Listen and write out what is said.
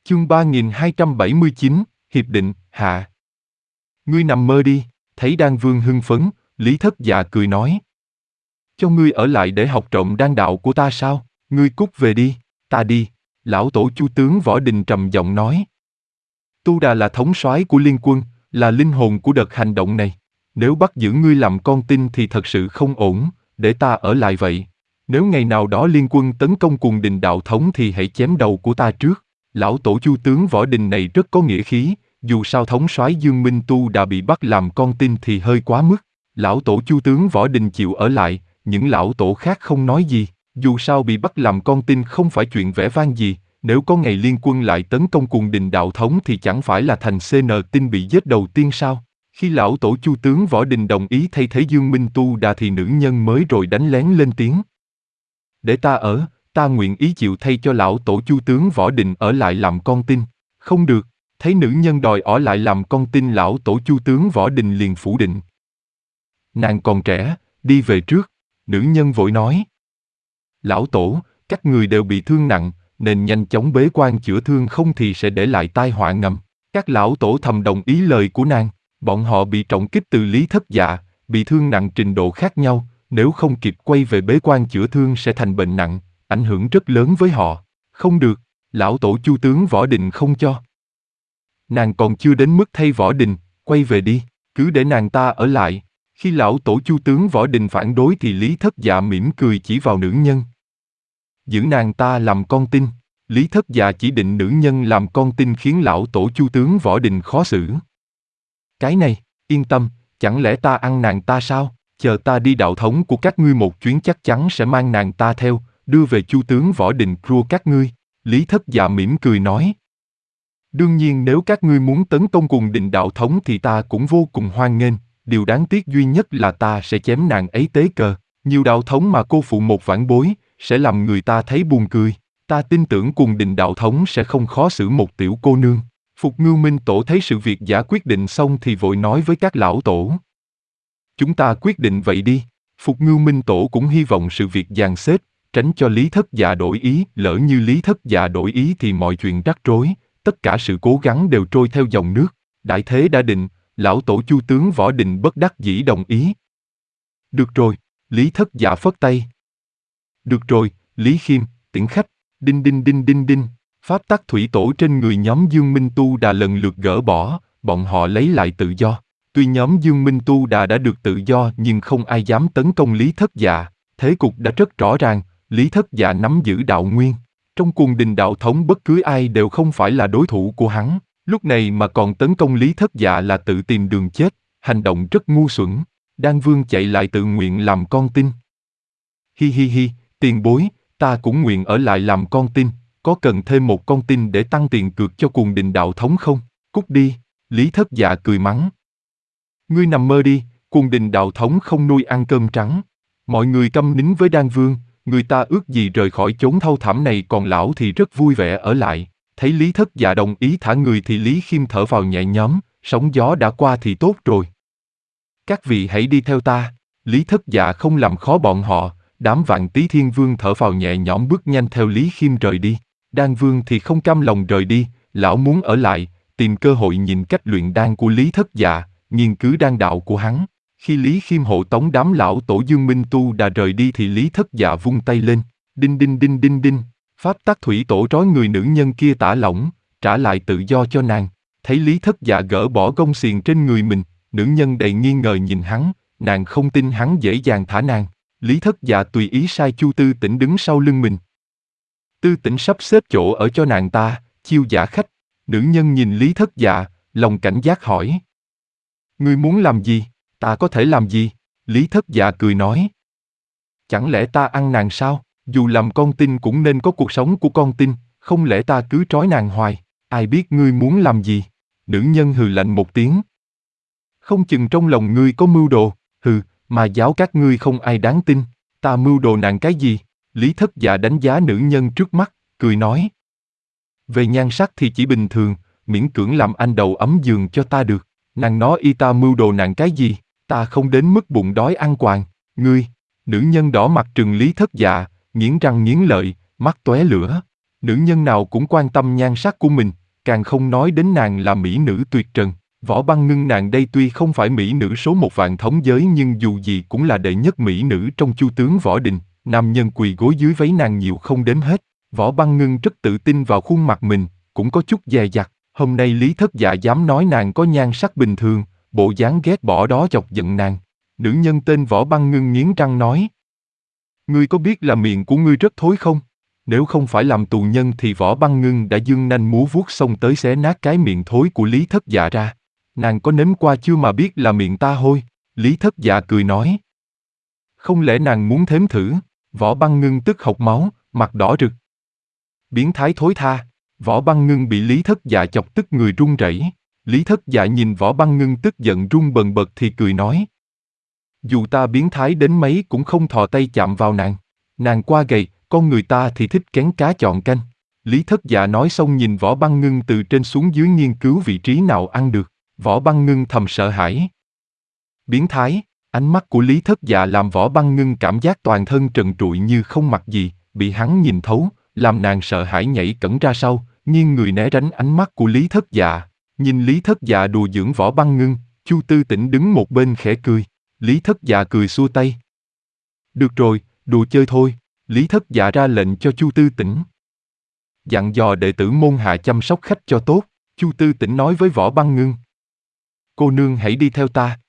Chương 3279, Hiệp định, hạ. Ngươi nằm mơ đi, thấy Đan Vương hưng phấn, Lý Thất Dạ cười nói. Cho ngươi ở lại để học trộm đan đạo của ta sao? Ngươi cút về đi, ta đi. Lão tổ Chu tướng Võ Đình trầm giọng nói. Tu Đà là thống soái của liên quân, là linh hồn của đợt hành động này. Nếu bắt giữ ngươi làm con tin thì thật sự không ổn, để ta ở lại vậy. Nếu ngày nào đó liên quân tấn công Cuồng Đình đạo thống thì hãy chém đầu của ta trước. Lão tổ Chu tướng Võ Đình này rất có nghĩa khí, dù sao thống soái Dương Minh Tu đã bị bắt làm con tin thì hơi quá mức. Lão tổ Chu tướng Võ Đình chịu ở lại, những lão tổ khác không nói gì, dù sao bị bắt làm con tin không phải chuyện vẻ vang gì, nếu có ngày liên quân lại tấn công Cuồng Đình đạo thống thì chẳng phải là thành CN tin bị giết đầu tiên sao? Khi lão tổ Chu tướng Võ Đình đồng ý thay thế Dương Minh Tu Đà thì nữ nhân mới rồi đánh lén lên tiếng. Để ta ở, ta nguyện ý chịu thay cho lão tổ Chu tướng Võ Đình ở lại làm con tin. Không được, thấy nữ nhân đòi ở lại làm con tin, lão tổ Chu tướng Võ Đình liền phủ định. Nàng còn trẻ, đi về trước, nữ nhân vội nói. Lão tổ, các người đều bị thương nặng, nên nhanh chóng bế quan chữa thương không thì sẽ để lại tai họa ngầm. Các lão tổ thầm đồng ý lời của nàng, bọn họ bị trọng kích từ Lý Thất Dạ, bị thương nặng trình độ khác nhau, nếu không kịp quay về bế quan chữa thương sẽ thành bệnh nặng, ảnh hưởng rất lớn với họ. Không được, lão tổ Chu tướng Võ Đình không cho. Nàng còn chưa đến mức thay Võ Đình, quay về đi, cứ để nàng ta ở lại. Khi lão tổ Chu tướng Võ Đình phản đối thì Lý Thất Dạ mỉm cười chỉ vào nữ nhân. Giữ nàng ta làm con tin. Lý Thất Dạ chỉ định nữ nhân làm con tin khiến lão tổ Chu tướng Võ Đình khó xử. Cái này, yên tâm, chẳng lẽ ta ăn nàng ta sao? Chờ ta đi đạo thống của các ngươi một chuyến chắc chắn sẽ mang nàng ta theo, đưa về Chu tướng Võ Đình cua các ngươi. Lý Thất Dạ mỉm cười nói. Đương nhiên nếu các ngươi muốn tấn công Cuồng Đình đạo thống thì ta cũng vô cùng hoan nghênh, điều đáng tiếc duy nhất là ta sẽ chém nàng ấy tế cờ. Nhiều đạo thống mà cô phụ một vãn bối, sẽ làm người ta thấy buồn cười. Ta tin tưởng Cuồng Đình đạo thống sẽ không khó xử một tiểu cô nương. Phục Ngưu Minh Tổ thấy sự việc giả quyết định xong thì vội nói với các lão tổ. Chúng ta quyết định vậy đi. Phục Ngưu Minh Tổ cũng hy vọng sự việc dàn xếp, tránh cho Lý Thất Dạ đổi ý. Lỡ như Lý Thất Dạ đổi ý thì mọi chuyện rắc rối, tất cả sự cố gắng đều trôi theo dòng nước. Đại thế đã định, lão tổ Chu tướng Võ Đình bất đắc dĩ đồng ý. Được rồi, Lý Thất Dạ phất tay. Được rồi, Lý Khiêm, tiễn khách. Đinh đinh đinh đinh đinh. Pháp tắc thủy tổ trên người nhóm Dương Minh Tu Đà lần lượt gỡ bỏ, bọn họ lấy lại tự do. Tuy nhóm Dương Minh Tu Đà đã được tự do nhưng không ai dám tấn công Lý Thất Dạ. Thế cục đã rất rõ ràng, Lý Thất Dạ nắm giữ đạo nguyên. Trong Cuồng Đình đạo thống bất cứ ai đều không phải là đối thủ của hắn. Lúc này mà còn tấn công Lý Thất Dạ là tự tìm đường chết, hành động rất ngu xuẩn. Đan Vương chạy lại tự nguyện làm con tin. Hi hi hi, tiền bối, ta cũng nguyện ở lại làm con tin, có cần thêm một con tin để tăng tiền cược cho Cuồng Đình đạo thống không? Cút đi, Lý Thất Dạ cười mắng. Ngươi nằm mơ đi, Cuồng Đình đạo thống không nuôi ăn cơm trắng. Mọi người câm nín với Đan Vương, người ta ước gì rời khỏi chốn thâu thảm này, còn lão thì rất vui vẻ ở lại. Thấy Lý Thất Dạ đồng ý thả người thì Lý Khiêm thở vào nhẹ nhõm, sóng gió đã qua thì tốt rồi. Các vị hãy đi theo ta. Lý Thất Dạ không làm khó bọn họ, đám Vạn Tý Thiên Vương thở vào nhẹ nhõm bước nhanh theo Lý Khiêm rời đi. Đan Vương thì không cam lòng rời đi, lão muốn ở lại, tìm cơ hội nhìn cách luyện đan của Lý Thất Dạ, nghiên cứu đan đạo của hắn. Khi Lý Khiêm hộ tống đám lão tổ Dương Minh Tu Đà rời đi thì Lý Thất Dạ vung tay lên, đinh đinh đinh đinh đinh, pháp tắc thủy tổ trói người nữ nhân kia thả lỏng, trả lại tự do cho nàng. Thấy Lý Thất Dạ gỡ bỏ gông xiềng trên người mình, nữ nhân đầy nghi ngờ nhìn hắn, nàng không tin hắn dễ dàng thả nàng. Lý Thất Dạ tùy ý sai Chu Tư Tĩnh đứng sau lưng mình. Tư Tĩnh sắp xếp chỗ ở cho nàng ta, chiêu giả khách. Nữ nhân nhìn Lý Thất Dạ, lòng cảnh giác hỏi. Ngươi muốn làm gì? Ta có thể làm gì? Lý Thất Dạ cười nói. Chẳng lẽ ta ăn nàng sao? Dù làm con tin cũng nên có cuộc sống của con tin, không lẽ ta cứ trói nàng hoài? Ai biết ngươi muốn làm gì? Nữ nhân hừ lạnh một tiếng. Không chừng trong lòng ngươi có mưu đồ, hừ, mà giáo các ngươi không ai đáng tin. Ta mưu đồ nàng cái gì? Lý Thất Dạ đánh giá nữ nhân trước mắt, cười nói. Về nhan sắc thì chỉ bình thường, miễn cưỡng làm anh đầu ấm giường cho ta được. Nàng nói y ta mưu đồ nàng cái gì? Ta không đến mức bụng đói ăn quàng. Ngươi, nữ nhân đỏ mặt trừng Lý Thất Dạ, nghiến răng nghiến lợi, mắt tóe lửa. Nữ nhân nào cũng quan tâm nhan sắc của mình, càng không nói đến nàng là mỹ nữ tuyệt trần. Võ Băng Ngưng nàng đây tuy không phải mỹ nữ số một vạn thống giới nhưng dù gì cũng là đệ nhất mỹ nữ trong Chu tướng Võ Đình, nam nhân quỳ gối dưới váy nàng nhiều không đếm hết. Võ Băng Ngưng rất tự tin vào khuôn mặt mình, cũng có chút dè dặt. Hôm nay Lý Thất Dạ dám nói nàng có nhan sắc bình thường, bộ dáng ghét bỏ đó chọc giận nàng. Nữ nhân tên Võ Băng Ngưng nghiến răng nói: Ngươi có biết là miệng của ngươi rất thối không? Nếu không phải làm tù nhân thì Võ Băng Ngưng đã dương nanh múa vuốt xông tới xé nát cái miệng thối của Lý Thất Dạ ra. Nàng có nếm qua chưa mà biết là miệng ta hôi? Lý Thất Dạ cười nói. Không lẽ nàng muốn thếm thử? Võ Băng Ngưng tức hộc máu, mặt đỏ rực. Biến thái thối tha. Võ Băng Ngưng bị Lý Thất Dạ chọc tức người run rẩy. Lý Thất Dạ nhìn Võ Băng Ngưng tức giận run bần bật thì cười nói. Dù ta biến thái đến mấy cũng không thò tay chạm vào nàng. Nàng quá gầy, con người ta thì thích kén cá chọn canh. Lý Thất Dạ nói xong nhìn Võ Băng Ngưng từ trên xuống dưới nghiên cứu vị trí nào ăn được. Võ Băng Ngưng thầm sợ hãi. Biến thái, ánh mắt của Lý Thất Dạ làm Võ Băng Ngưng cảm giác toàn thân trần trụi như không mặc gì, bị hắn nhìn thấu, làm nàng sợ hãi nhảy cẫng ra sau, nghiêng người né tránh ánh mắt của Lý Thất Dạ. Nhìn Lý Thất Dạ đùa giỡn Võ Băng Ngưng, Chu Tư Tĩnh đứng một bên khẽ cười. Lý Thất Dạ cười xua tay. Được rồi, đùa chơi thôi. Lý Thất Dạ ra lệnh cho Chu Tư Tĩnh. Dặn dò đệ tử môn hạ chăm sóc khách cho tốt. Chu Tư Tĩnh nói với Võ Băng Ngưng. Cô nương hãy đi theo ta.